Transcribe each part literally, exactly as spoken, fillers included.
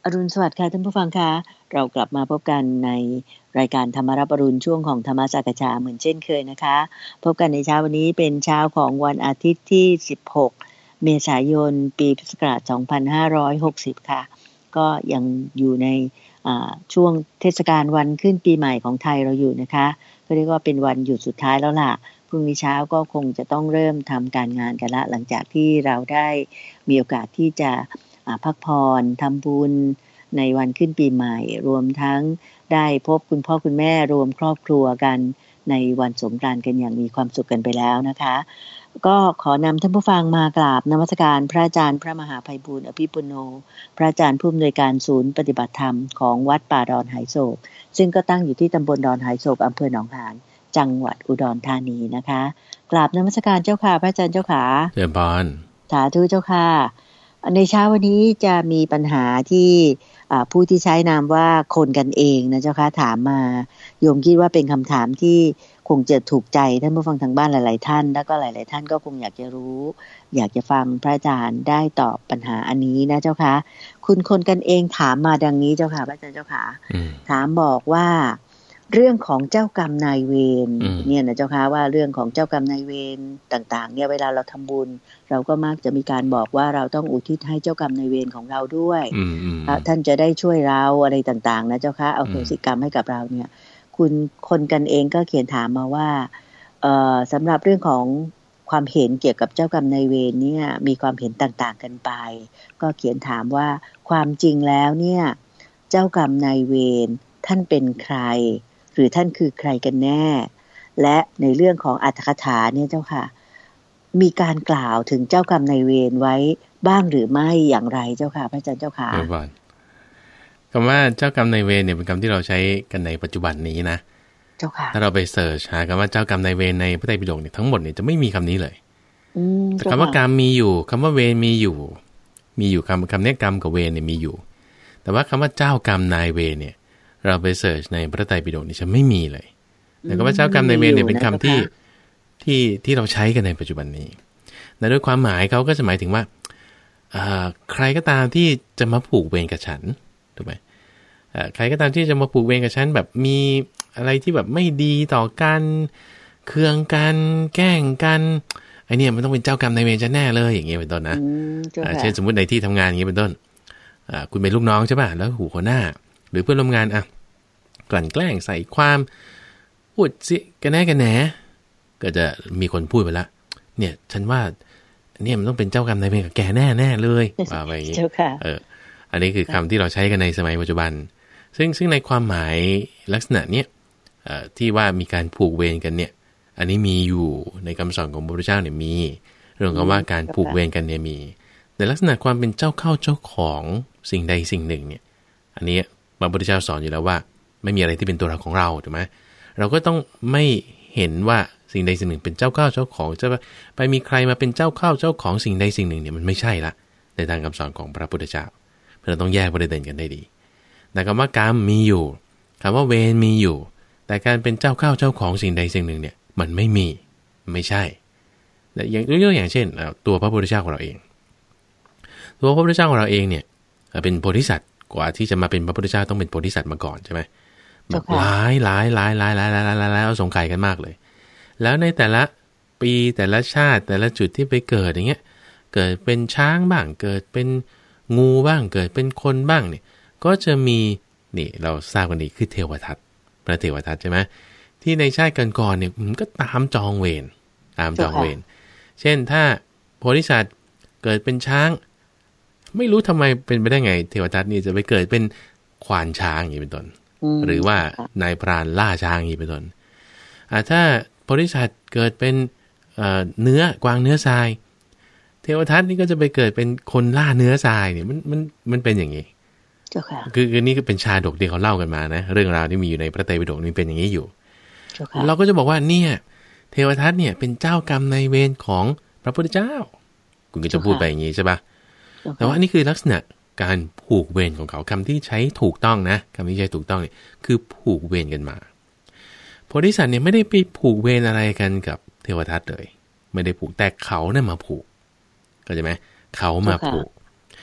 อรุณสวัสดิ์ค่ะท่านผู้ฟังคะเรากลับมาพบกันในรายการธรรมรับอรุณช่วงของธรรมสักชาเหมือนเช่นเคยนะคะพบกันในเช้าวันนี้เป็นเช้าของวันอาทิตย์ที่สิบหกเมษายนปีพุทธศักราชสองพันห้าร้อยหกสิบค่ะก็ยังอยู่ในช่วงเทศกาลวันขึ้นปีใหม่ของไทยเราอยู่นะคะก็เรียกว่าเป็นวันหยุดสุดท้ายแล้วล่ะพรุ่งนี้เช้าก็คงจะต้องเริ่มทำการงานกันละหลังจากที่เราได้มีโอกาสที่จะพักผ่อนทำบุญในวันขึ้นปีใหม่รวมทั้งได้พบคุณพ่อคุณแม่รวมครอบครัวกันในวันสงกรานต์กันอย่างมีความสุขกันไปแล้วนะคะก็ขอนำท่านผู้ฟังมากราบนมัสการพระอาจารย์พระมหาไพบูลย์อภิปุโนพระอาจารย์ผู้อำนวยการศูนย์ปฏิบัติธรรมของวัดป่าดอนไหโศกซึ่งก็ตั้งอยู่ที่ตำบลดอนไหโศกอำเภอหนองหานจังหวัดอุดรธานีนะคะกราบนมัสการเจ้าค่ะพระอาจารย์เจ้าค่ะเจริญพรสาธุเจ้าค่ะในเช้าวันนี้จะมีปัญหาที่ผู้ที่ใช้นามว่าคนกันเองนะเจ้าค่ะถามมาโยมคิดว่าเป็นคำถามที่คงจะถูกใจท่านผู้ฟังทางบ้านหลายๆท่านแล้วก็หลายๆท่านก็คงอยากจะรู้อยากจะฟังพระอาจารย์ได้ตอบปัญหาอันนี้นะเจ้าค่ะคุณคนกันเองถามมาดังนี้เจ้าค่ะพระอาจารย์เจ้าค่ะถามบอกว่าเรื่องของเจ้ากรรมนายเวรเนี่ยนะเจ้าค่ะว่าเรื่องของเจ้ากรรมนายเวรต่างๆเนี่ยเวลาเราทำบุญเราก็มักจะมีการบอกว่าเราต้องอุทิศให้เจ้ากรรมนายเวรของเราด้วยท่านจะได้ช่วยเราอะไรต่างๆนะเจ้าค่ะเอาโหสิกรรมให้กับเราเนี่ยคุณคนกันเองก็เขียนถามมาว่าเอ่อสำหรับเรื่องของความเห็นเกี่ยวกับเจ้ากรรมนายเวรเนี่ยมีความเห็นต่างๆกันไปก็เขียนถามว่าความจริงแล้วเนี่ยเจ้ากรรมนายเวรท่านเป็นใครหรือท่านคือใครกันแน่และในเรื่องของอรรถกถาเนี่ยเจ้าค่ะมีการกล่าวถึงเจ้ากรรมนายเวรไว้บ้างหรือไม่อย่างไรเจ้าค่ะพระอาจารย์เจ้าค่ะคำว่าเจ้ากรรมนายเวรเนี่ยเป็นคำที่เราใช้กันในปัจจุบันนี้นะเจ้าค่ะถ้าเราไปเสิร์ชหาคำว่าเจ้ากรรมนายเวรในพระไตรปิฎกเนี่ยทั้งหมดเนี่ยจะไม่มีคำนี้เลยแต่คำว่ากรรมมีอยู่คำว่าเวรมีอยู่มีอยู่คำคำนี้กรรมกับเวรเนี่ยมีอยู่แต่ว่าคำว่าเจ้ากรรมนายเวรเนี่ยเราไปเสิร์ชในพระไตรปิฎกนี่จะไม่มีเลยแต่คำว่าเจ้ากรรมนายเวรเนี่ยเป็นคำที่ที่ที่เราใช้กันในปัจจุบันนี้และด้วยความหมายเขาก็จะหมายถึงว่าใครก็ตามที่จะมาผูกเวรกับฉันถูกไหมใครก็ตามที่จะมาผูกเวรกับฉันแบบมีอะไรที่แบบไม่ดีต่อกันเคืองกันแกล้งกันไอเนี่ยมันต้องเป็นเจ้ากรรมนายเวรจะแน่เลยอย่างเงี้ยเป็นต้นนะเช่นสมมุติในที่ทำงานอย่างเงี้ยเป็นต้นคุณเป็นลูกน้องใช่ป่ะแล้วหูหัวหน้าหรือเพื่อนร่วมงานอ่ะกลั่นแกล้งใส่ความพูดสิกันแน่กันแหนก็จะมีคนพูดไปละเนี่ยฉันว่าเนี่ยมันต้องเป็นเจ้ากรรมนายเวรกับแกแน่แน่เลยว่าไปอย่างนี้เอออันนี้คือคำที่เราใช้กันในสมัยปัจจุบันซึ่งซึ่งในความหมายลักษณะเนี้ยที่ว่ามีการผูกเวรกันเนี่ยอันนี้มีอยู่ในคำสอนของพระพุทธเจ้าเนี่ยมีเรื่องของว่าการผูกเวรกันเนี่ยมีแต่ลักษณะความเป็นเจ้าเข้าเจ้าของสิ่งใดสิ่งหนึ่งเนี่ยอันนี้พระพุทธเจ้าสอนอยู่แล้วว่าไม่มีอะไรที่เป็นตัวเราของเราถูกไหมเราก็ต้องไม่เห็นว่าสิ่งใดสิ่งหนึ่งเป็นเจ้าเข้าเจ้าของจะไปมีใครมาเป็นเจ้าเข้าเจ้าของสิ่งใดสิ่งหนึ่งเนี่ยมันไม่ใช่ละในทางคำสอนของพระพุทธเจ้าเราต้องแยกประเด็นกันได้ดีแต่คำว่ากรรมมีอยู่คำว่าเวรมีอยู่แต่การเป็นเจ้าเข้าเจ้าของสิ่งใดสิ่งหนึ่งเนี่ยมันไม่มีไม่ใช่แต่อย่างยกตัวอย่างเช่นตัวพระพุทธเจ้าของเราเองตัวพระพุทธเจ้าของเราเองเนี่ยเป็นโพธิสัตว์กว่าที่จะมาเป็นพระพุทธเจ้าต้องเป็นโพธิสัตว์มาก่อนใช่ไหมแบบหลายหลายหลายหลายหลายหลายหลายหลายเอาสงไข่กันมากเลยแล้วในแต่ละปีแต่ละชาติแต่ละจุดที่ไปเกิดอย่างเงี้ยเกิดเป็นช้างบ้างเกิดเป็นงูบ้างเกิดเป็นคนบ้างเนี่ยก็จะมีนี่เราทราบกันดีคือเทวทัตพระเทวทัตใช่ไหมที่ในชาติก่อนๆเนี่ยมันก็ตามจองเวรตามจองเวรเช่นถ้าโพธิสัตว์เกิดเป็นช้างไม่รู้ทำไมเป็นไปได้ไงเทวทัตนี่จะไปเกิดเป็นควานช้างอย่างนี้เป็นต้นหรือว่านายพรานล่าช้างอย่างนี้เป็นต้นถ้าโพธิสัตว์เกิดเป็นเนื้อกวางเนื้อทรายเทวทัตนี่ก็จะไปเกิดเป็นคนล่าเนื้อทรายเนี่ยมันมันมันเป็นอย่างนี้คือคือนี่ก็เป็นชาดกที่เขาเล่ากันมานะเรื่องราวที่มีอยู่ในพระไตรปิฎกนี่เป็นอย่างนี้อยู่เราก็จะบอกว่าเนี่ยเทวทัตเนี่ยเป็นเจ้ากรรมนายเวรของพระพุทธเจ้าคุณก็จะพูดไปอย่างนี้ใช่ปะแต่ว่านี่คือลักษณะการผูกเวรของเขาคำที่ใช้ถูกต้องนะคำที่ใช้ถูกต้องเนี่ยคือผูกเวรกันมาโพธิสัตว์เนี่ยไม่ได้ไปผูกเวรอะไรกันกับเทวทัตเลยไม่ได้ผูกแต่เขาเนี่ยมาผูกเข้าใจไหมเขามาผูก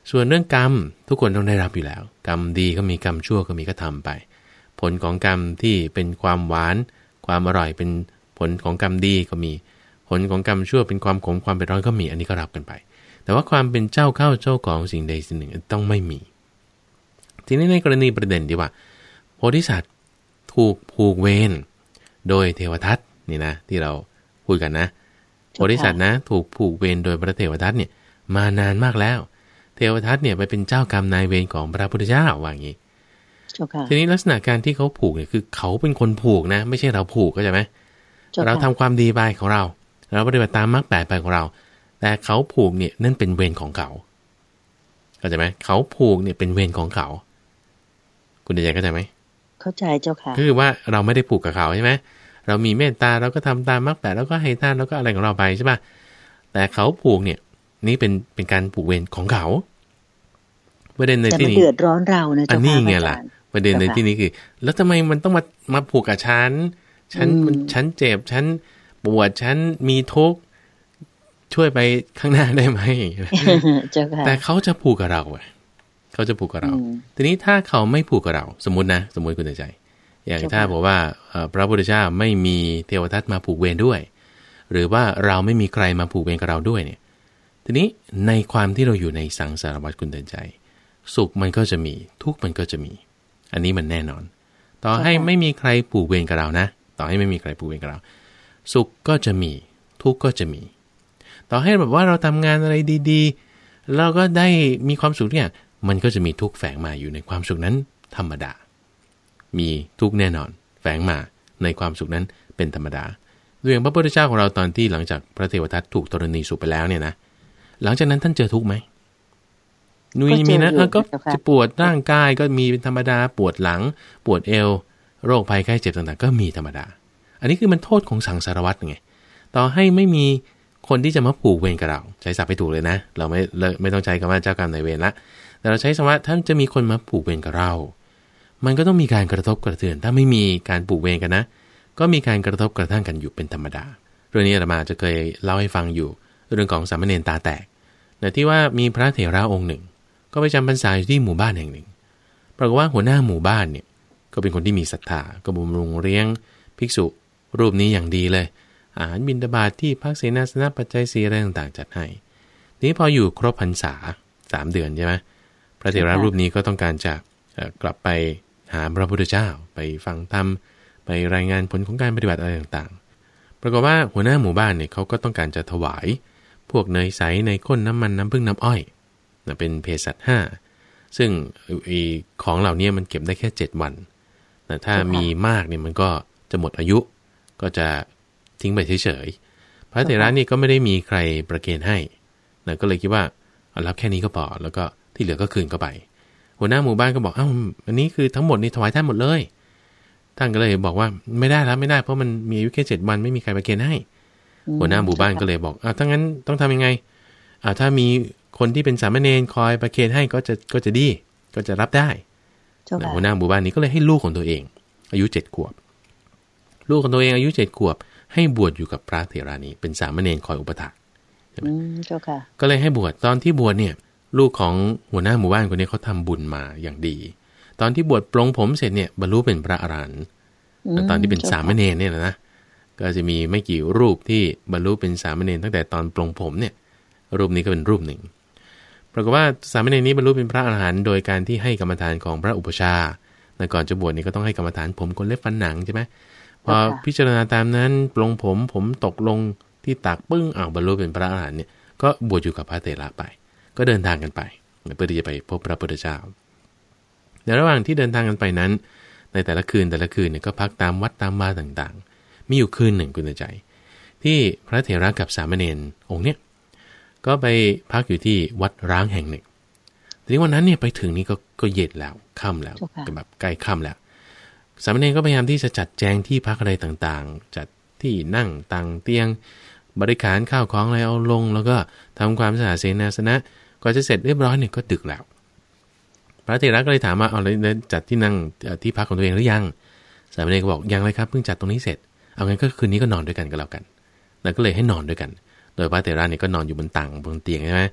ส่วนเรื่องกรรมทุกคนต้องได้รับอยู่แล้วกรรมดีก็มีกรรมชั่วก็มีก็ทำไปผลของกรรมที่เป็นความหวานความอร่อยเป็นผลของกรรมดีก็มีผลของกรรมชั่วเป็นความขมความเป็นร้อนก็มีอันนี้ก็รับกันไปแต่ว่าความเป็นเจ้าเข้าเจ้าของสิ่งใดสิ่งหนึ่งต้องไม่มีทีนี้ในกรณีประเด็นที่ว่าโพธิสัตว์ถูกผูกเวรโดยเทวทัตนี่นะที่เราพูดกันนะโพธิสัตว์นะถูกผูกเวรโดยพระเทวทัตเนี่ยมานานมากแล้วเทวทัตเนี่ยไปเป็นเจ้ากรรมนายเวรของพระพุทธเจ้าว่าอย่างนี้ทีนี้ลักษณะการที่เขาผูกเนี่ยคือเขาเป็นคนผูกนะไม่ใช่เราผูกเข้าใจไหมเราทำความดีไปของเราเราปฏิบัติตามมรรคแปดไปของเราแต่เขาผูกเนี่ยนั่นเป็นเวรของเขาเข้าใจไหมเขาผูกเนี่ยเป็นเวรของเขาคุณใจเข้าใจไหมเข้าใจเจ้าค่ะคือว่าเราไม่ได้ผูกกับเขาใช่ไหมเรามีเมตตาเราก็ทำตามมรรคแปดแล้วก็ให้ทานแล้วก็อะไรของเราไปใช่ป่ะแต่เขาผูกเนี่ยนี่เป็นเป็นการผูกเวรของเขาประเด็นในที่นี้แต่มันเดือดร้อนเรานะเจ้าค่ะอันนี้ไงล่ะประเด็นในที่นี้คือแล้วทำไมมันต้องมามาผูกกับฉันฉันฉันเจ็บฉันปวดฉันมีทุกข์ช่วยไปข้างหน้าได้ไหมแต่เขาจะผูกกับเราเขาจะผูกกับเราทีนี้ถ้าเขาไม่ผูกกับเราสมมตินะสมมติคุณใจอย่างถ้าบอกว่าพระพุทธเจ้าไม่มีเทวทัตมาผูกเวรด้วยหรือว่าเราไม่มีใครมาผูกเวรกับเราด้วยเนี่ยทีนี้ในความที่เราอยู่ในสังสารวัฏคุณเตือนใจสุขมันก็จะมีทุกข์มันก็จะมีอันนี้มันแน่นอนต่อให้ไม่มีใครผูกเวรกับเรานะต่อให้ไม่มีใครผูกเวรกับเราสุขก็จะมีทุกข์ก็จะมีต่อให้แบบว่าเราทำงานอะไรดีๆเราก็ได้มีความสุขเนี่ยมันก็จะมีทุกข์แฝงมาอยู่ในความสุขนั้นธรรมดามีทุกข์แน่นอนแฝงมาในความสุขนั้นเป็นธรรมดาด้วยอย่างพระพุทธเจ้าของเราตอนที่หลังจากพระเทวทัตถูกธรณีสูบไปแล้วเนี่ยนะหลังจากนั้นท่านเจอทุกข์ไหมนุยมีนะก็จะปวดร่างกายก็มีเป็นธรรมดาปวดหลังปวดเอวโรคภัยไข้เจ็บต่างๆก็มีธรรมดาอันนี้คือมันโทษของสังสารวัฏไงต่อให้ไม่มีคนที่จะมาผูกเวรกับเราใช้ศัพท์ให้ถูกเลยนะเราไม่ไม่ต้องใช้คำว่าเจ้ากรรมนายเวรละแต่เราใช้คำว่าถ้าจะมีคนมาผูกเวรกับเรามันก็ต้องมีการกระทบกระเทือนถ้าไม่มีการผูกเวรกันนะก็มีการกระทบกระทั่งกันอยู่เป็นธรรมดาเรื่องนี้อาตมาจะเคยเล่าให้ฟังอยู่เรื่องของสามเณรตาแตกแต่ที่ว่ามีพระเถระองค์หนึ่งก็ไปจำพรรษาอยู่ที่หมู่บ้านแห่งหนึ่งปรากฏว่าหัวหน้าหมู่บ้านเนี่ยก็เป็นคนที่มีศรัทธาก็บำรุงเลี้ยงภิกษุรูปนี้อย่างดีเลยอาหารบิณฑบาตที่พักเสนาสนะปัจจัยสีอะไรต่างๆจัดให้ทีนี้พออยู่ครบพรรษาสามเดือนใช่ไหมพระเถระรูปนี้ก็ต้องการจะกลับไปหาพระพุทธเจ้าไปฟังธรรมไปรายงานผลของการปฏิบัติอะไรต่างๆปรากฏว่าหัวหน้าหมู่บ้านเนี่ยเขาก็ต้องการจะถวายพวกเนยใสเนยข้นน้ำมันน้ำผึ้งน้ำอ้อยเป็นเภสัชห้าซึ่งของเหล่านี้มันเก็บได้แค่เจ็ดวันแต่ถ้ามีมากเนี่ยมันก็จะหมดอายุก็จะทิ้งไปเฉยๆพระเถระนี่ก็ไม่ได้มีใครประเคนให้นะก็เลยคิดว่ารับแค่นี้ก็พอแล้วก็ที่เหลือก็คืนเข้าไปหัวหน้าหมู่บ้านก็บอกอ้าวอันนี้คือทั้งหมดนี่ถวายท่านหมดเลยท่านก็เลยบอกว่าไม่ได้แล้วไม่ได้เพราะมันมีอายุแค่เจ็ดวันไม่มีใครประเคนให้หัวหน้าหมู่บ้านก็เลยบอกอ้าวถ้างั้นต้องทำยังไงอ่าถ้ามีคนที่เป็นสามเณรคอยประเคนให้ก็จะก็จะดีก็จะรับได้หัวหน้าหมู่บ้านนี้ก็เลยให้ลูกของตัวเองอายุเจ็ดขวบลูกของตัวเองอายุเจ็ดขวบให้บวชอยู่กับพระเถระนี้เป็นสามเณรคอยอุปถัมภ์ใช่ไหมก็เลยให้บวชตอนที่บวชเนี่ยลูกของหัวหน้าหมู่บ้านคนนี้เขาทำบุญมาอย่างดีตอนที่บวชปลงผมเสร็จเนี่ยบรรลุเป็นพระอรหันต์ตอนที่เป็นสามเณรเนี่ยนะก็จะมีไม่กี่รูปที่บรรลุเป็นสามเณรตั้งแต่ตอนปลงผมเนี่ยรูปนี้ก็เป็นรูปหนึ่งปรากฏว่าสามเณรนี้บรรลุเป็นพระอรหันต์โดยการที่ให้กรรมฐานของพระอุปชาในก่อนจะบวชนี่ก็ต้องให้กรรมฐานผมขนเล็บฟันหนังใช่ไหมพอพิจารณาตามนั้นปลงผมผมตกลงที่ตักปึ้งอ้าวบรรลุเป็นพระอรหันต์เนี่ยก็บวชอยู่กับพระเถระไปก็เดินทางกันไปเพื่อที่จะไปพบพระพุทธเจ้าในระหว่างที่เดินทางกันไปนั้นในแต่ละคืนแต่ละคืนเนี่ยก็พักตามวัดตามวาต่างๆมีอยู่คืนหนึ่งคุณใจที่พระเถระกับสามเณรองค์เนี้ยก็ไปพักอยู่ที่วัดร้างแห่งหนึ่งทีนี้วันนั้นเนี่ยไปถึงนี่ก็ก็เย็นแล้วค่ำแล้วแบบใกล้ค่ำแล้วสามเณรก็พยายามที่จะจัดแจงที่พักอะไรต่างๆจัดที่นั่งตังเตียงบริการข้าวของอะไรเอาลงแล้วก็ทำความสะอาดเสนาสนะก็จะเสร็จเรียบร้อยเนี่ยก็ดึกแล้วพระเถระก็เลยถามว่าเอาเลยจัดที่นั่งที่พักของตัวเองหรือยังสามเณรก็บอกยังเลยครับเพิ่งจัดตรงนี้เสร็จเอางั้นก็คืนนี้ก็นอนด้วยกันก็แล้วกันแล้วก็เลยให้นอนด้วยกันโดยพระเถระเนี่ยก็นอนอยู่บนตังบนเตียงใช่ไหม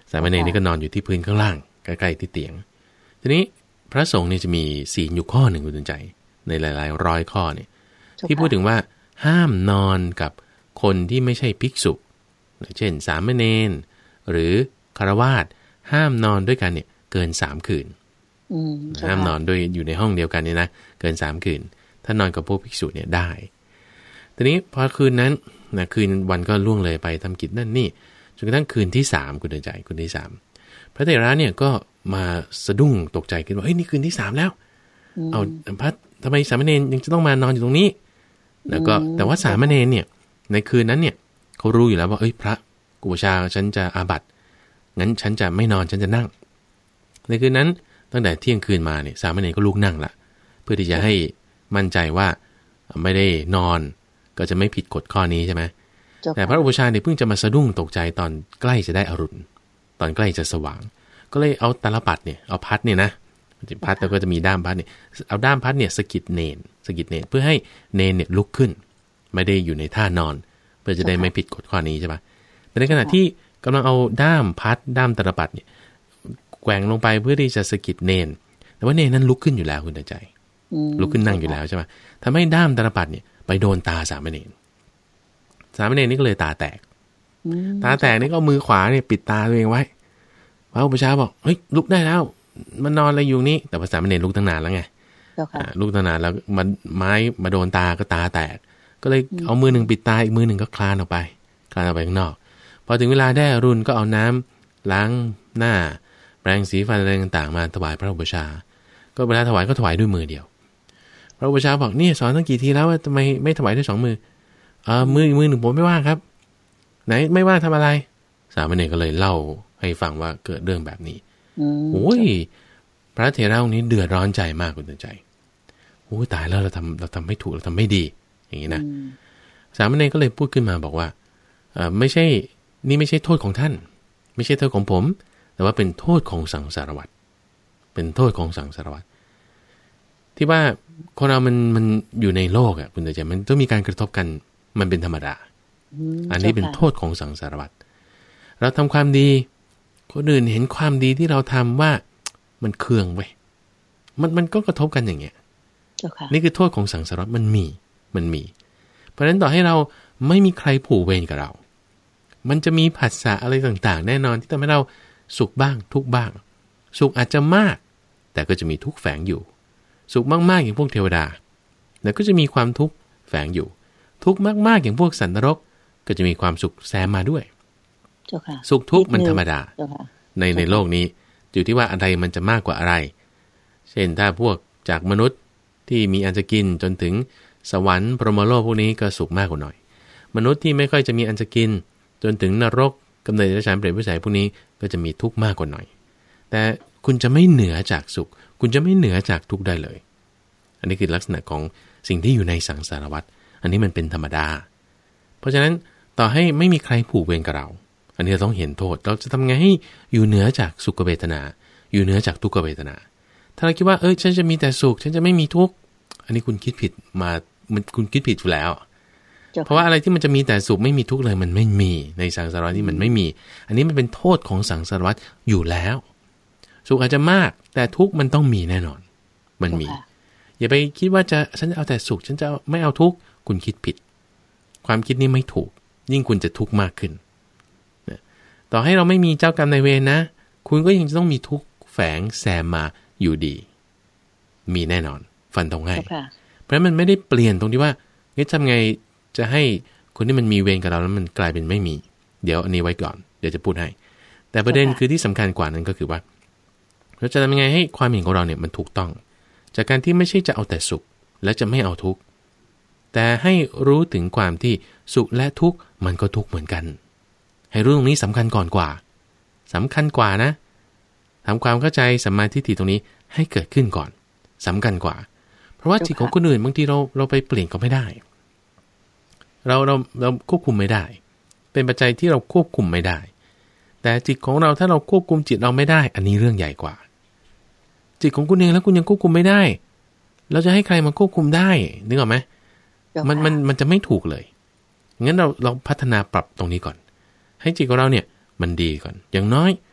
สามเณรนี่ก็นอนอยู่ที่พื้นข้างล่างใกล้ๆที่เตียงทีนี้พระสงฆ์นี่จะมีศีลอยู่ข้อหนึ่งคุณใจในหลายๆร้อยข้อเนี่ยที่พูดถึงว่าห้ามนอนกับคนที่ไม่ใช่ภิกษุเช่นสามเณรหรือฆราวาสห้ามนอนด้วยกันเนี่ยเกินสามคืนห้ามนอนด้วยอยู่ในห้องเดียวกันเนี่ยนะเกินสามคืนถ้านอนกับพวกภิกษุเนี่ยได้ทีนี้พอคืนนั้นนะคืนวันก็ล่วงเลยไปทำกิจนั่นนี่จนกระทั่งคืนที่สามคุณเดินใจคืนที่สามพระเถระเนี่ยก็มาสะดุ้งตกใจขึ้นว่าเฮ้ยนี่คืนที่สามแล้วเอาพระทำไมสามเณรยังจะต้องมานอนอยู่ตรงนี้แล้วก็แต่ว่าสามเณรเนี่ยในคืนนั้นเนี่ยเขารู้อยู่แล้วว่าเอ้ยพระกุชาฉันจะอาบัติงั้นฉันจะไม่นอนฉันจะนั่งในคืนนั้นตั้งแต่เที่ยงคืนมาเนี่ยสามเณรก็ลุกนั่งละเพื่อที่จะให้มั่นใจว่าไม่ได้นอนก็จะไม่ผิดกฎข้อนี้ใช่ไหมแต่พระอุปชาเนี่ยเพิ่งจะมาสะดุ้งตกใจตอนใกล้จะได้อรุณตอนใกล้จะสว่างก็เลยเอาตาลปัดเนี่ยเอาพัดเนี่ยนะพัดแล้วก็จะมีด้ามพัดเนี่ยเอาด้ามพัดเนี่ยสกิดเนนสกิดเนนเพื่อให้เนนเนี่ยลุกขึ้นไม่ได้อยู่ในท่านอนเพื่อจะได้ไม่ผิดกฎข้อนี้ใช่ปะแต่ในขณะที่กำลังเอาด้ามพัดด้ามตาลปัดเนี่ยแกว่งลงไปเพื่อที่จะสกิดเนนแต่ว่าเนนนั้นลุกขึ้นอยู่แล้วคุณใจลุกขึ้นนั่งอยู่แล้วใช่ปะทำให้ด้ามตาลปัดเนี่ยไปโดนตาสามเณรสามเณรนี่ก็เลยตาแตกตาแตกนี่ก็มือขวาเนี่ยปิดตาตัวเองไว้พระอุปชาบอกเฮ้ยลุกได้แล้วมันนอนอะไรอยู่นี่แต่ภาษาสามเณรลุกตั้งนานแล้วไงลุกตั้งนานแล้วมันไม้มาโดนตาก็ตาแตกก็เลยเอามือหนึ่งปิดตาอีกมือหนึ่งก็คลานออกไปคลานออกไปข้างนอกพอถึงเวลาได้อรุณก็เอาน้ำล้างหน้าแปรงสีฟันอะไรต่างๆมาถวายพระอุปชาก็เวลาถวายก็ถวายด้วยมือเดียวพระอุปชาบอกนี่สอนตั้งกี่ทีแล้วว่าทำไมไม่ถวายด้วยสองมือเออมืออีกมือหนึ่งผมไม่ว่างครับไหนไม่ว่างทำอะไรสามเณรก็เลยเล่าให้ฟังว่าเกิดเรื่องแบบนี้โอ้ยพระเถระองค์นี้เดือดร้อนใจมากคุณเตือนใจโอ้ยตายแล้วเราทำเราทำไม่ถูกเราทำไม่ดีอย่างนี้นะสามเณรก็เลยพูดขึ้นมาบอกว่าเออไม่ใช่นี่ไม่ใช่โทษของท่านไม่ใช่โทษของผมแต่ว่าเป็นโทษของสังสารวัฏเป็นโทษของสังสารวัฏที่ว่าคนเรามันมันอยู่ในโลกอ่ะคุณเตือนใจมันต้องมีการกระทบกันมันเป็นธรรมดาอันนี้เป็นโทษของสังสารวัฏเราทำความดีคนอื่นเห็นความดีที่เราทำว่ามันเคืองไว้มันมันก็กระทบกันอย่างเงี้ยนี่คือโทษของสังสารวัฏมันมีมันมีเพราะฉะนั้นต่อให้เราไม่มีใครผูกเวรกับเรามันจะมีผัสสะอะไรต่างๆแน่นอนที่ทำให้เราสุขบ้างทุกบ้างสุขอาจจะมากแต่ก็จะมีทุกข์แฝงอยู่สุขมากๆอย่างพวกเทวดาแต่ก็จะมีความทุกข์แฝงอยู่ทุกข์มากๆอย่างพวกสัตว์นรกก็จะมีความสุขแซมมาด้วยสุขทุกข์มันธรรมดาในในโลกนี้อยู่ที่ว่าอะไรมันจะมากกว่าอะไรเช่นถ้าพวกจากมนุษย์ที่มีอันจะกินจนถึงสวรรค์พรหมโลกพวกนี้ก็สุขมากกว่าหน่อยมนุษย์ที่ไม่ค่อยจะมีอันจะกินจนถึงนรกกำเนิดเดรัจฉานเปรตวิสัยพวกนี้ก็จะมีทุกข์มากกว่าหน่อยแต่คุณจะไม่เหนือจากสุขคุณจะไม่เหนือจากทุกข์ได้เลยอันนี้คือลักษณะของสิ่งที่อยู่ในสังสารวัฏอันนี้มันเป็นธรรมดาเพราะฉะนั้นต่อให้ไม่มีใครผูกเวรกับเราอันนี้เราต้องเห็นโทษเราจะทำไงให้อยู่เหนือจากสุขเวทนาอยู่เหนือจากทุกขเวทนาถ้าเราคิดว่าเอ้ยฉันจะมีแต่สุขฉันจะไม่มีทุกข์อันนี้คุณคิดผิดมามันคุณคิดผิดอยู่แล้วเพราะว่าอะไรที่มันจะมีแต่สุขไม่มีทุกข์เลยมันไม่มีในสังสารวัฏที่มันไม่มีอันนี้มันเป็นโทษของสังสารวัฏอยู่แล้วสุขอาจจะมากแต่ทุกข์มันต้องมีแน่นอนมันมีอย่าไปคิดว่าจะฉันจะเอาแต่สุขฉันจะไม่เอาทุกข์คุณคิดผิดความคิดนี้ไม่ถูกยิ่งคุณจะทุกข์มากขึ้นต่อให้เราไม่มีเจ้ากรรมนายเวรนะคุณก็ยังจะต้องมีทุกข์แฝงแซมมาอยู่ดีมีแน่นอนฟันธงให้เพราะฉะนั้นมันไม่ได้เปลี่ยนตรงที่ว่าเฮ้ยทำไงจะให้คนที่มันมีเวรกับเราแล้วมันกลายเป็นไม่มีเดี๋ยวอันนี้ไว้ก่อนเดี๋ยวจะพูดให้แต่ประเด็นคือที่สำคัญกว่านั้นก็คือว่าเราจะทำยังไงให้ความเห็นของเราเนี่ยมันถูกต้องจากการที่ไม่ใช่จะเอาแต่สุขและจะไม่เอาทุกข์แต่ให้รู้ถึงความที่สุขและทุกข์มันก็ทุกข์เหมือนกันให้รู้ตรงนี้สำคัญก่อนกว่าสำคัญกว่านะทำความเข้าใจสัมมาทิฏฐิตรงนี้ให้เกิดขึ้นก่อนสำคัญกว่าเพราะว่าจิตของคนอื่นบางทีเราเราไปเปลี่ยนก็ไม่ได้เราเราเราควบคุมไม่ได้เป็นปัจจัยที่เราควบคุมไม่ได้แต่จิตของเราถ้าเราควบคุมจิตเราไม่ได้อันนี้เรื่องใหญ่กว่าจิตของคุณเองแล้วคุณยังควบคุมไม่ได้เราจะให้ใครมาควบคุมได้นึกออกไหมมันมันมันจะไม่ถูกเลยงั้นเราเราพัฒนาปรับตรงนี้ก่อนให้จิตของเราเนี่ยมันดีก่อนอย่างน้อย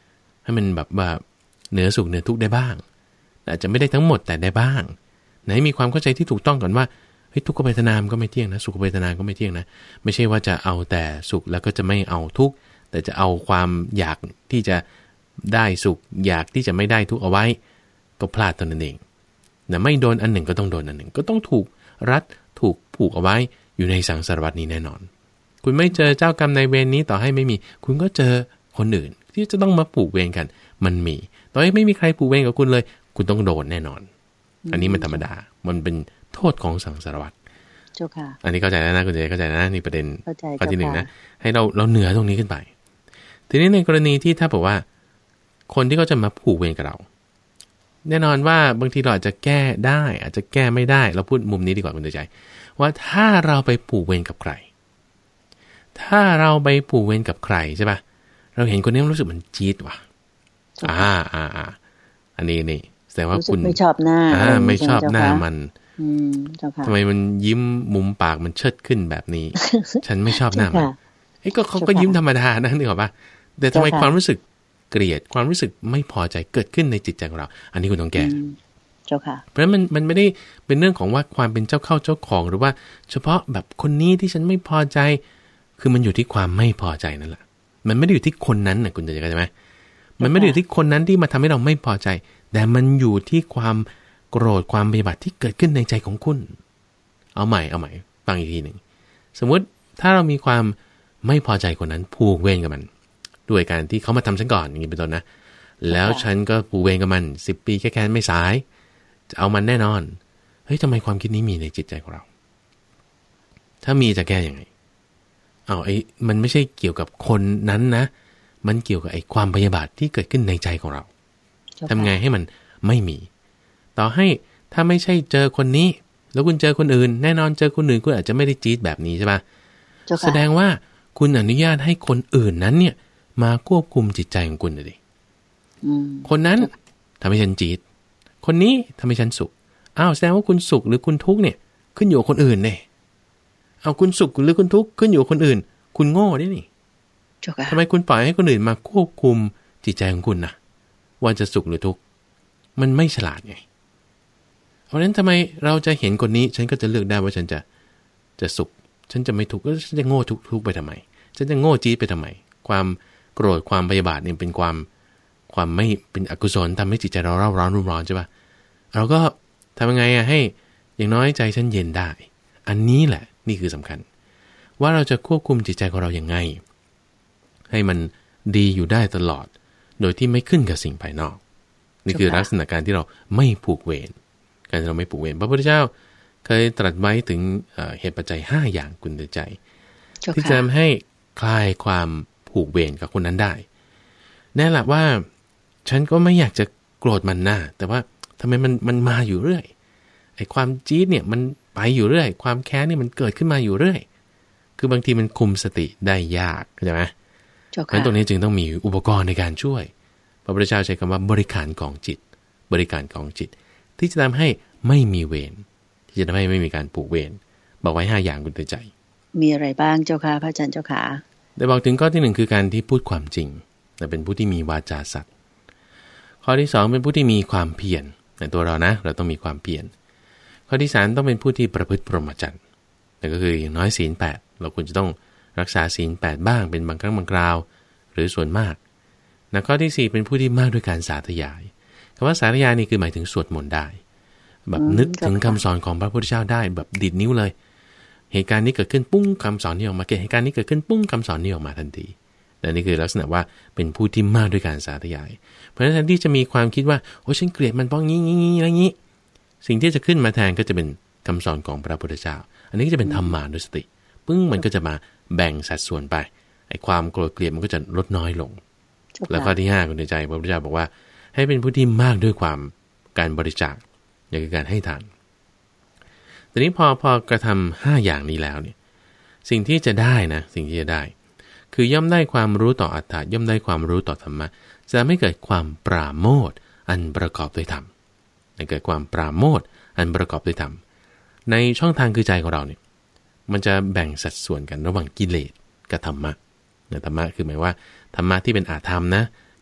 ให้มันแบบว่าเหนือสุขเหนือทุกข์ได้บ้างอาจจะไม่ได้ทั้งหมดแต่ได้บ้างให้มีความเข้าใจที่ถูกต้องก่อนว่าเฮ้ยทุกขเวทนาก็ไม่เที่ยงนะสุขเวทนาก็ไม่เที่ยงนะไม่ใช่ว่าจะเอาแต่สุขแล้วก็จะไม่เอาทุกข์แต่จะเอาความอยากที่จะได้สุขอยากที่จะไม่ได้ทุกข์เอาไว้ก็พลาดตนนั่นเองนะไม่โดนอันหนึ่งก็ต้องโดนอันหนึ่งก็ต้องถูกรัดถูกผูกเอาไว้อยู่ในสังสารวัฏนี้แน่นอนคุณไม่เจอเจ้ากรรมนายเวรนี้ต่อให้ไม่มีคุณก็เจอคนอื่นที่จะต้องมาผูกเวรกันมันมีต่อให้ไม่มีใครผูกเวรกับคุณเลยคุณต้องโดนแน่นอนอันนี้มันธรรมดามันเป็นโทษของสังสารวัฏเจ้าค่ะอันนี้เข้าใจแล้วนะคุณเจเข้าใจนะนี่ประเด็นข้อที่หนึ่งนะให้เราเราเหนือตรงนี้ขึ้นไปทีนี้ในกรณีที่ถ้าบอกว่าคนที่เขาจะมาผูกเวรกับเราแน่นอนว่าบางทีเราอาจจะแก้ได้อาจจะแก้ไม่ได้เราพูดมุมนี้ดีกว่าคุณใจว่าถ้าเราไปผูกเวรกับใครถ้าเราไปผูกเวรกับใครใช่ป่ะเราเห็นคนนี้รู้สึกมันจี๊ดว่ะอ่าอ่าอ่าอันนี้นี่แสดงว่าคุณไม่ชอบหน้าอ่าไม่ชอบหน้ามันทำไมมันยิ้มมุมปากมันเชิดขึ้นแบบนี้ ฉันไม่ชอบหน้ามันไอ้ก็เขาก็ยิ้มธรรมดานะนึกออกป่ะแต่ทำไมความรู้สึกเกลียดความรู้สึกไม่พอใจเกิดขึ้นในจิตใจของเราอันนี้คุณต้องแก้เจ้าค่ะเพราะฉะนั้นมันมันไม่ได้เป็นเรื่องของว่าความเป็นเจ้าเข้าเจ้าของหรือว่าเฉพาะแบบคนนี้ที่ฉันไม่พอใจคือมันอยู่ที่ความไม่พอใจนั่นแหละมันไม่ได้อยู่ที่คนนั้นนะคุณจะเข้าใจไหมมันไม่ได้อยู่ที่คนนั้นที่มาทำให้เราไม่พอใจแต่มันอยู่ที่ความโกรธความปฏิบัติที่เกิดขึ้นในใจของคุณเอาใหม่เอาใหม่ฟังอีกทีหนึ่งสมมุติถ้าเรามีความไม่พอใจคนนั้นผูกเวรกับมันด้วยการที่เขามาทำฉันก่อนอย่างนี้เป็นต้นนะแล้วฉันก็ผูกเวรกับมันสิบปีแค่แค่ไม่สายจะเอามันแน่นอนเฮ้ยทำไมความคิดนี้มีในจิตใจของเราถ้ามีจะแก้ยังไงเอาไอ้มันไม่ใช่เกี่ยวกับคนนั้นนะมันเกี่ยวกับไอ้ความพยาบาทที่เกิดขึ้นในใจของเราทำไงให้มันไม่มีต่อให้ถ้าไม่ใช่เจอคนนี้แล้วคุณเจอคนอื่นแน่นอนเจอคนอื่นคุณอาจจะไม่ได้จี๊ดแบบนี้ใช่ปะแสดงว่าคุณอนุญาตให้คนอื่นนั้นเนี่ยมาควบคุมจิตใจของคุณเลยดิคนนั้นทำให้ฉันจี๊ดคนนี้ทำให้ฉันสุขอ้าวแสดงว่าคุณสุขหรือคุณทุกข์เนี่ยขึ้นอยู่กับคนอื่นเนี่ยเอาคุณสุขหรือคุณทุกข์ขึ้นอยู่กับคนอื่นคุณโง่ดินี่ทำไมคุณปล่อยให้คนอื่นมาควบคุมจิตใจของคุณนะว่าจะสุขหรือทุกข์มันไม่ฉลาดไงเพราะฉะนั้นทำไมเราจะเห็นคนนี้ฉันก็จะเลือกได้ว่าฉันจะจะสุขฉันจะไม่ทุกข์ก็ฉันจะโง่ทุกทุกไปทำไมฉันจะโง่จี๊ดไปทำไมความโกรธความพยาบาทเนี่ยเป็นความความไม่เป็นอกุศลทำให้จิตใจเราเร่าร้อนรุ่มร้อนใช่ป่ะเราก็ทำยังไงอะให้อย่างน้อยใจฉันเย็นได้อันนี้แหละนี่คือสำคัญว่าเราจะควบคุมจิตใจของเราอย่างไงให้มันดีอยู่ได้ตลอดโดยที่ไม่ขึ้นกับสิ่งภายนอกนี่คือลักษณะการที่เราไม่ผูกเวรการที่เราไม่ผูกเวรพระพุทธเจ้าเคยตรัสไว้ถึงเหตุปัจจัยห้าอย่างกุญใจที่จะทำให้คลายความผูกเวรกับคนนั้นได้แน่ละว่าฉันก็ไม่อยากจะโกรธมันนะแต่ว่าทำไมมันมันมาอยู่เรื่อยไอ้ความจี๊ดเนี่ยมันไปอยู่เรื่อยความแค้นนี่มันเกิดขึ้นมาอยู่เรื่อยคือบางทีมันคุมสติได้ยากเข้าใจไหมเพราะฉะนั้นตรงนี้จึงต้องมีอุปกรณ์ในการช่วยพระพุทธเจ้าใช้คำว่าบริการกองจิตบริการกองจิตที่จะทำให้ไม่มีเวรที่จะทำให้ไม่มีการผูกเวรบอกไว้ห้าอย่างคุณเตือนใจมีอะไรบ้างเจ้าค่ะพระอาจารย์เจ้าค่ะได้บอกถึงข้อที่หนึ่งคือการที่พูดความจริงแต่เป็นผู้ที่มีวาจาสัตย์ข้อที่สองเป็นผู้ที่มีความเพียรในตัวเรานะเราต้องมีความเพียรข้อที่สามต้องเป็นผู้ที่ประพฤติพรหมจรรย์นั่นก็คืออย่างน้อยศีลแปดเราควรจะต้องรักษาศีลแปดบ้างเป็นบางครั้งบางคราวหรือส่วนมากนะข้อที่สี่เป็นผู้ที่มากด้วยการสาธยายคำว่าสาธยายนี่คือหมายถึงสวดมนต์ได้แบบนึกถึงคำสอนของพระพุทธเจ้าได้แบบดิดนิ้วเลยเหตุการณ์นี้เกิดขึ้นปุ้งคำสอนนี้ออกมาเกิดเหตุการณ์นี้เกิดขึ้นปุ้งคำสอนนี้ออกมาทันทีและนี่คือลักษณะว่าเป็นผู้ที่มากด้วยการสาธยายเพราะฉะนั้นที่จะมีความคิดว่าโอ้ฉันเกลียดมันเพราะงี้งี้งี้อะไรงี้สิ่งที่จะขึ้นมาแทนก็จะเป็นคำสอนของพระพุทธเจ้าอันนี้ก็จะเป็นธรรมานุสติปึ้งมันก็จะมาแบ่งสัดส่วนไปไอ้ความโกรธเกลียดมันก็จะลดน้อยลงแล้วข้อที่ห้าคุณใจพระพุทธเจ้าบอกว่าให้เป็นผู้ที่มากด้วยความการบริจาคอย่างคือการให้ทานทีนี้พอพอกระทำห้าอย่างนี้แล้วเนี่ยสิ่งที่จะได้นะสิ่งที่จะได้คือย่อมได้ความรู้ต่ออัตถะย่อมได้ความรู้ต่อธรรมะจะไม่เกิดความปราโมทย์อันประกอบด้วยธรรมให้เกิดความปราโมทย์อันประกอบด้วยธรรมในช่องทางคือใจของเราเนี่ยมันจะแบ่งสัดส่วนกันระหว่างกิเลสกับธรรมะธรรมะคือหมายว่าธรรมะที่เป็นอาธรรมนะ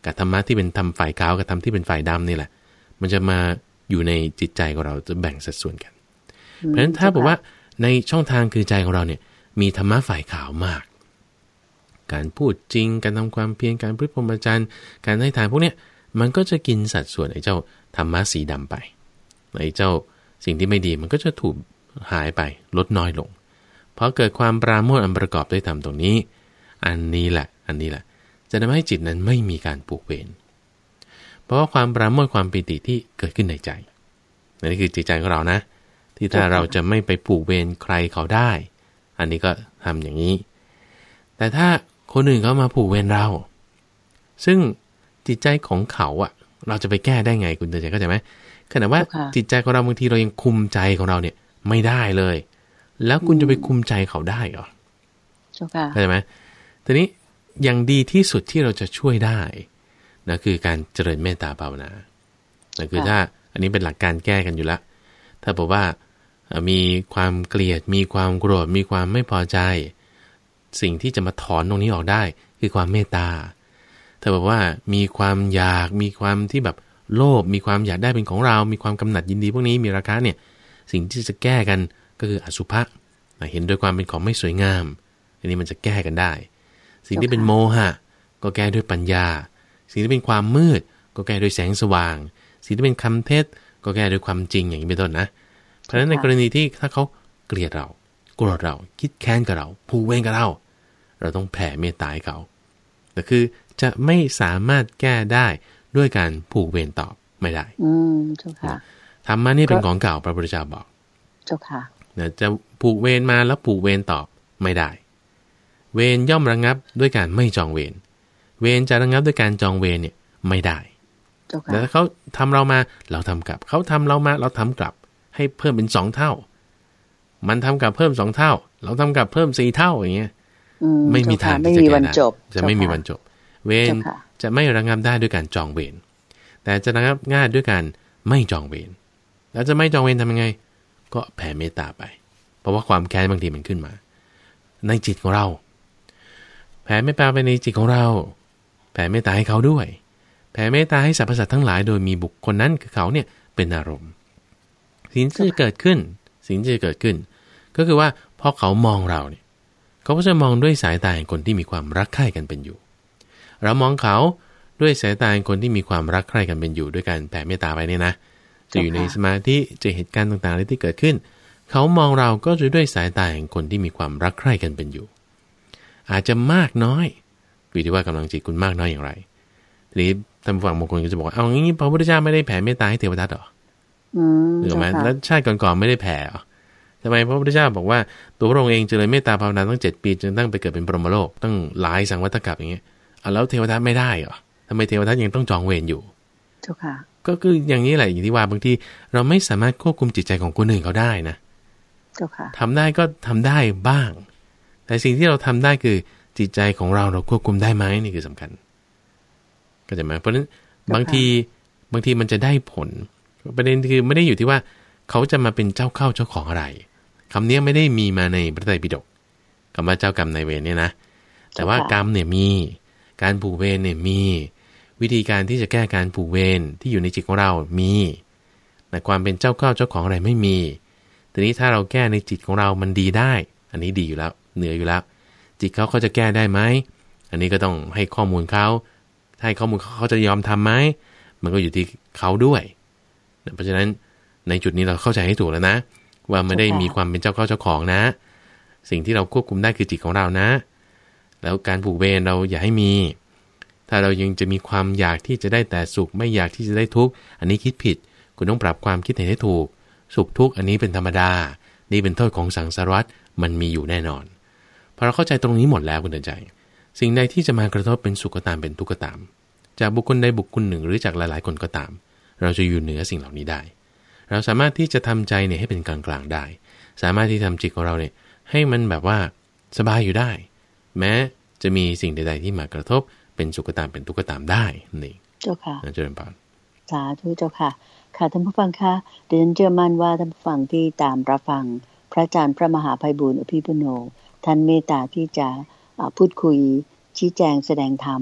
กับธรรมะที่เป็นธรรมฝ่ายขาวกับธรรมที่เป็นฝ่ายดำนี่แหละมันจะมาอยู่ในจิตใจของเราจะแบ่งสัดส่วนกันเพราะฉะนั้นถ้าบอกว่าในช่องทางคือใจของเราเนี่ยมีธรรมะฝ่ายขาวมากการพูดจริงการทำความเพียรการพฤติพรหมจรรย์การให้ทานพวกเนี้ยมันก็จะกินสัดส่วนไอ้เจ้าธรรมะสีดำไปไอ้เจ้าสิ่งที่ไม่ดีมันก็จะถูกหายไปลดน้อยลงเพราะเกิดความปราโมทย์อันประกอบด้วยธรรมตรงนี้อันนี้แหละอันนี้แหละจะทำให้จิตนั้นไม่มีการผูกเวรเพราะว่าความปราโมทย์ความปิติที่เกิดขึ้นในใจนี่คือจิตใจของเรานะที่ถ้าเราจะไม่ไปผูกเวรใครเขาได้อันนี้ก็ทำอย่างนี้แต่ถ้าคนอื่นเขามาผูกเวรเราซึ่งจิตใจของเขาอ่ะเราจะไปแก้ได้ไงคุณเตือนใจเข้าใจไหมขณะว่าจิตใจของเราบางทีเรายังคุมใจของเราเนี่ยไม่ได้เลยแล้วคุณจะไปคุมใจเขาได้เหรอเข้าใจไหมทีนี้อย่างดีที่สุดที่เราจะช่วยได้นะคือการเจริญเมตตาภาวนานะคือถ้าอันนี้เป็นหลักการแก้กันอยู่แล้วถ้าบอกว่ามีความเกลียดมีความโกรธมีความไม่พอใจสิ่งที่จะมาถอนตรงนี้ออกได้คือความเมตตาถ้าบอกว่ามีความอยากมีความที่แบบโลภมีความอยากได้เป็นของเรามีความกำหนัดยินดีพวกนี้มีราคะเนี่ยสิ่งที่จะแก้กันก็คืออสุภะเห็นโดยความเป็นของไม่สวยงามอันนี้มันจะแก้กันได้สิ่งที่เป็นโมหะก็แก้ด้วยปัญญาสิ่งที่เป็นความมืดก็แก้ด้วยแสงสว่างสิ่งที่เป็นคำเท็จก็แก้ด้วยความจริงอย่างนี้เป็นต้นนะเพราะฉะนั้นในกรณีที่ถ้าเขาเกลียดเราโกรธเราคิดแค้นกับเราผูกเวรกับเราเราต้องแผ่เมตตาให้เขาแต่คือจะไม่สามารถแก้ได้ด้วยการผูกเวรตอบไม่ได้อืมเจ้าค่ะธรรมะนี่เป็นของเก่าพระพุทธเจ้าบอกเจ้าค่ะจะผูกเวรมาแล้วผูกเวรตอบไม่ได้เวรย่อมระงับด้วยการไม่จองเวรเวรจะระงับด้วยการจองเวรเนี่ยไม่ได้แต่ถ้าเขาทำเรามาเราทำกลับเขาทำเรามาเราทำกลับให้เพิ่มเป็นสองเท่ามันทำกลับเพิ่มสองเท่าเราทำกลับเพิ่มสี่เท่าอย่างเงี้ยไม่มีทางที่จะแก้ได้จะไม่มีวันจบเวรจะไม่ระงับได้ด้วยการจองเวรแต่จะระงับง่ายด้วยการไม่จองเวรแล้วจะไม่จองเวรทำยังไงก็แผ่เมตตาไปเพราะว่าความแค้นบางทีมันขึ้นมาในจิตของเราแผ่เมตตาไปในจิตของเราแผ่เมตตาให้เขาด้วยแผ่เมตตาให้สรรพสัตว์ทั้งหลายโดยมีบุคคลนั้นคือเขาเนี่ยเป็นอารมณ์สิ่งที่จะเกิดขึ้นสิ่งที่จะเกิดขึ้นก็คือว่าพอเขามองเราเนี่ยเขาก็จะมองด้วยสายตาของคนที่มีความรักใคร่กันเป็นอยู่เรามองเขาด้วยสายตาของคนที่มีความรักใคร่กันเป็นอยู่ด้วยการแผ่เมตตาไปเนี่ยนะจะอยู่ในสมาธิจะเหตุการณ์ต่างๆที่เกิดขึ้นเขามองเราก็จะด้วยสายตาของคนที่มีความรักใคร่กันเป็นอยู่อาจจะมากน้อยอยู่ที่ว่ากำลังจิตคุณมากน้อยอย่างไรทีนี้ท่านฝั่งบางคนก็จะบอกเอางี้พระพุทธเจ้าไม่ได้แผ่เมตตาให้เทวทัตหรออืมถูกไหมแล้วชาติก่อนๆไม่ได้แผ่หรอทำไมพระพุทธเจ้าบอกว่าตัวพระองค์เองเจริญเมตตาภาวนาตั้งเจ็ดปีจนตั้งไปเกิดเป็นพรหมโลกตั้งหลายสังวัฏกัปอย่างเงี้ยอ่ะแล้วเทวทัตไม่ได้เหรอทำไมเทวทัตยังต้องจองเวรอยู่เจ้าค่ะก็คืออย่างนี้แหละอย่างที่ว่าบางทีเราไม่สามารถควบคุมจิตใจของคนอื่นเขาได้นะเจ้าค่ะทำได้ก็ทำได้บ้างแต่สิ่งที่เราทำได้คือจิตใจของเราเราควบคุมได้ไหมนี่คือสำคัญก็จะหมายเพราะฉะนั้นบางทีบางทีมันจะได้ผลประเด็นคือไม่ได้อยู่ที่ว่าเขาจะมาเป็นเจ้าเข้าเจ้าของอะไรคำนี้ไม่ได้มีมาในพระไตรปิฎกคำว่าเจ้ากรรมนายเวรเนี่ยนะแต่ว่ากรรมเนี่ยมีการผูกเวรเนี่ยมีวิธีการที่จะแก้การผูกเวรที่อยู่ในจิตของเรามีแต่ความเป็นเจ้าเข้าเจ้าของอะไรไม่มีทีนี้ถ้าเราแก้ในจิตของเรามันดีได้อันนี้ดีอยู่แล้วเหนืออยู่แล้วจิตเขาเขาจะแก้ได้ไหมอันนี้ก็ต้องให้ข้อมูลเขาให้ข้อมูลเขาจะยอมทำไหมมันก็อยู่ที่เขาด้วยเพราะฉะนั้นในจุดนี้เราเข้าใจให้ถูกแล้วนะว่าไม่ได้มีความเป็นเจ้าเข้าเจ้าของนะสิ่งที่เราควบคุมได้คือจิตของเรานะแล้วการผูกเวรเราอย่าให้มีถ้าเรายังจะมีความอยากที่จะได้แต่สุขไม่อยากที่จะได้ทุกข์อันนี้คิดผิดคุณต้องปรับความคิดให้ถูกสุขทุกข์อันนี้เป็นธรรมดานี่เป็นโทษของสังสารวัฏมันมีอยู่แน่นอนพอเราเข้าใจตรงนี้หมดแล้วคุณเดินใจสิ่งใดที่จะมากระทบเป็นสุขก็ตามเป็นทุกข์ก็ตามจากบุคคลใดบุคคลหนึ่งหรือจากหลายๆคนก็ตามเราจะอยู่เหนือสิ่งเหล่านี้ได้เราสามารถที่จะทำใจเนี่ยให้เป็นกลางๆได้สามารถที่ทำจิตของเราเนี่ยให้มันแบบว่าสบายอยู่ได้แม้จะมีสิ่งใดๆที่มากระทบเป็นสุขก็ตามเป็นทุกข์ก็ตามได้นี่เจ้าค่ะเจริญพรสาธุเจ้าค่ะค่ะท่านผู้ฟังคะเดี๋ยวฉันเชื่อมั่นว่าท่านผู้ฟังที่ตามรับฟังพระอาจารย์พระมหาไพบูลย์อภิปุโนท่านเมตตาที่จะพูดคุยชี้แจงแสดงธรรม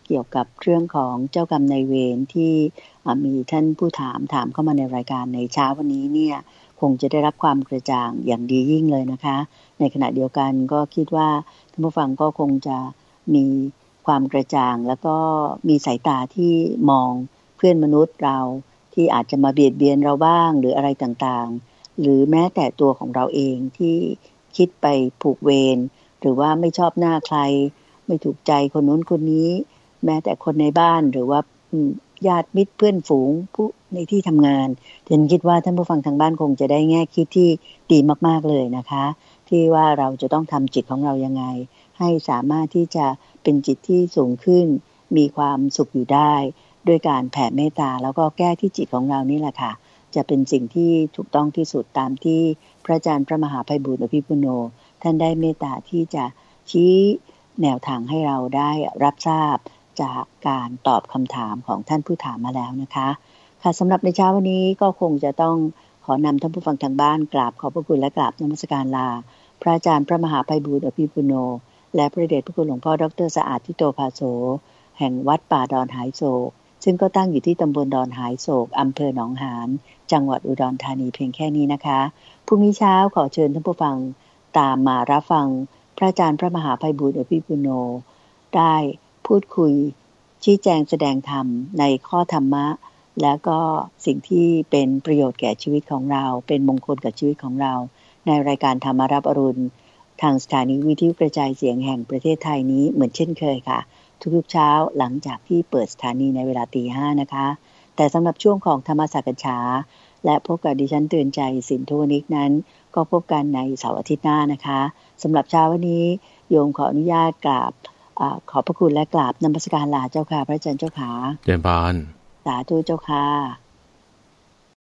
เกี่ยวกับเรื่องของเจ้ากรรมนายเวรที่มีท่านผู้ถามถามเข้ามาในรายการในเช้าวันนี้เนี่ยคงจะได้รับความกระจ่างอย่างดียิ่งเลยนะคะในขณะเดียวกันก็คิดว่าท่านผู้ฟังก็คงจะมีความกระจ่างแล้วก็มีสายตาที่มองเพื่อนมนุษย์เราที่อาจจะมาเบียดเบียนเราบ้างหรืออะไรต่างๆหรือแม้แต่ตัวของเราเองที่คิดไปผูกเวรหรือว่าไม่ชอบหน้าใครไม่ถูกใจคนนู้นคนนี้แม้แต่คนในบ้านหรือว่าญาติมิตรเพื่อนฝูงผู้ในที่ทำงานฉันคิดว่าท่านผู้ฟังทางบ้านคงจะได้แง่คิดที่ดีมากๆเลยนะคะที่ว่าเราจะต้องทำจิตของเรายังไงให้สามารถที่จะเป็นจิตที่สูงขึ้นมีความสุขอยู่ได้ด้วยการแผ่เมตตาแล้วก็แก้ที่จิตของเรานี่แหละค่ะจะเป็นสิ่งที่ถูกต้องที่สุดตามที่พระอาจารย์พระมหาไพบูลย์อภิปุโนท่านได้เมตตาที่จะชี้แนวทางให้เราได้รับทราบจากการตอบคำถามของท่านผู้ถามมาแล้วนะคะค่ะสำหรับในเช้าวันนี้ก็คงจะต้องขอนำท่านผู้ฟังทางบ้านกราบขอบพระคุณและกราบนมัสการลาพระอาจารย์พระมหาไพบูลย์อภิปุโนและพระเดชพระคุณหลวงพ่อดร.สะอาดทิโตภาโสแห่งวัดป่าดอนหายโศกซึ่งก็ตั้งอยู่ที่ตำบลดอนหายโศกอำเภอหนองหานจังหวัดอุดรธานีเพียงแค่นี้นะคะพรุ่งนี้เช้าขอเชิญท่านผู้ฟังตามมารับฟังพระอาจารย์พระมหาไพบูลย์อภิปุโนได้พูดคุยชี้แจงแสดงธรรมในข้อธรรมะและก็สิ่งที่เป็นประโยชน์แก่ชีวิตของเราเป็นมงคลกับชีวิตของเราในรายการธรรมรับอรุณทางสถานีวิทยุกระจายเสียงแห่งประเทศไทยนี้เหมือนเช่นเคยค่ะทุกๆเช้าหลังจากที่เปิดสถานีในเวลาตีห้านะคะแต่สำหรับช่วงของธรรมสักฉาและพบกับดิฉันเตือนใจสินทุวนิกนั้นก็พบกันในเสาร์อาทิตย์หน้านะคะสำหรับเช้าวันนี้โยมขออนุญาตกราบขอบพระคุณและกราบนมัสการลาเจ้าค่ะพระอาจารย์เจ้าค่ะเจริญพรสาธุเจ้าค่ะ